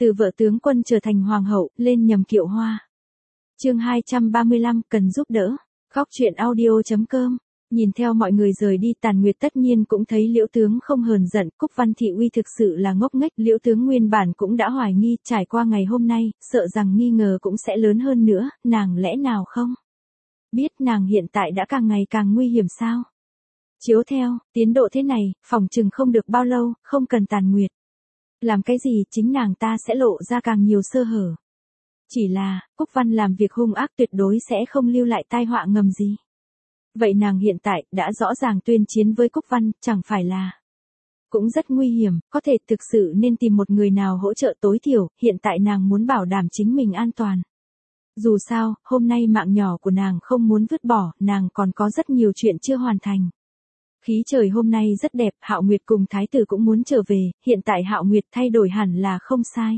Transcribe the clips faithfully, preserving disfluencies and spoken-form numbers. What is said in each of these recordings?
Từ vợ tướng quân trở thành hoàng hậu, lên nhầm kiệu hoa. Chương hai trăm ba mươi lăm, cần giúp đỡ. Góc truyện audio chấm com. Nhìn theo mọi người rời đi, Tàn Nguyệt tất nhiên cũng thấy Liễu tướng không hờn giận, Cúc Văn Thị Uy thực sự là ngốc nghếch, Liễu tướng nguyên bản cũng đã hoài nghi, trải qua ngày hôm nay, sợ rằng nghi ngờ cũng sẽ lớn hơn nữa, nàng lẽ nào không biết nàng hiện tại đã càng ngày càng nguy hiểm sao? Chiếu theo tiến độ thế này, phòng chừng không được bao lâu, không cần Tàn Nguyệt làm cái gì, chính nàng ta sẽ lộ ra càng nhiều sơ hở. Chỉ là, Cúc Văn làm việc hung ác tuyệt đối sẽ không lưu lại tai họa ngầm gì. Vậy nàng hiện tại đã rõ ràng tuyên chiến với Cúc Văn, chẳng phải là cũng rất nguy hiểm, có thể thực sự nên tìm một người nào hỗ trợ, tối thiểu, hiện tại nàng muốn bảo đảm chính mình an toàn. Dù sao, hôm nay mạng nhỏ của nàng không muốn vứt bỏ, nàng còn có rất nhiều chuyện chưa hoàn thành. Khí trời hôm nay rất đẹp, Hạo Nguyệt cùng Thái tử cũng muốn trở về, hiện tại Hạo Nguyệt thay đổi hẳn là không sai.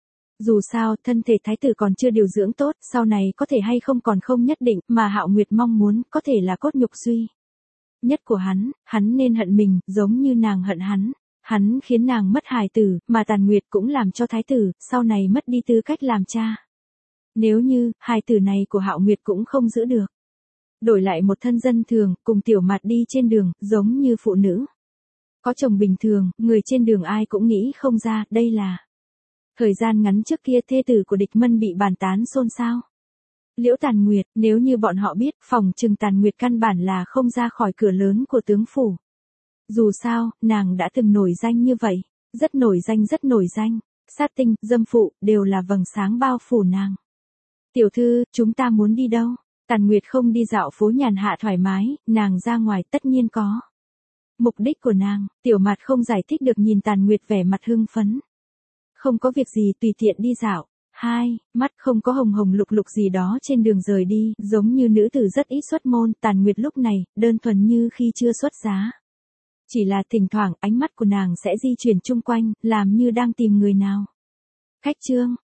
Dù sao, thân thể Thái tử còn chưa điều dưỡng tốt, sau này có thể hay không còn không nhất định, mà Hạo Nguyệt mong muốn, có thể là cốt nhục duy nhất của hắn, hắn nên hận mình, giống như nàng hận hắn. Hắn khiến nàng mất hài tử, mà Tàn Nguyệt cũng làm cho Thái tử, sau này mất đi tư cách làm cha. Nếu như, hài tử này của Hạo Nguyệt cũng không giữ được, đổi lại một thân dân thường, cùng Tiểu Mạt đi trên đường, giống như phụ nữ có chồng bình thường, người trên đường ai cũng nghĩ không ra, đây là thời gian ngắn trước kia thê tử của Địch Mân bị bàn tán xôn xao. Liễu Tàn Nguyệt, nếu như bọn họ biết, phòng trừng Tàn Nguyệt căn bản là không ra khỏi cửa lớn của tướng phủ. Dù sao, nàng đã từng nổi danh như vậy, rất nổi danh rất nổi danh, sát tinh, dâm phụ, đều là vầng sáng bao phủ nàng. Tiểu thư, chúng ta muốn đi đâu? Tàn Nguyệt không đi dạo phố nhàn hạ thoải mái, nàng ra ngoài tất nhiên có mục đích của nàng. Tiểu Mạt không giải thích được, nhìn Tàn Nguyệt vẻ mặt hưng phấn. Không có việc gì, tùy tiện đi dạo. Hai, mắt không có hồng hồng lục lục gì đó trên đường rời đi, giống như nữ tử rất ít xuất môn. Tàn Nguyệt lúc này, đơn thuần như khi chưa xuất giá. Chỉ là thỉnh thoảng ánh mắt của nàng sẽ di chuyển chung quanh, làm như đang tìm người nào. Khách trương,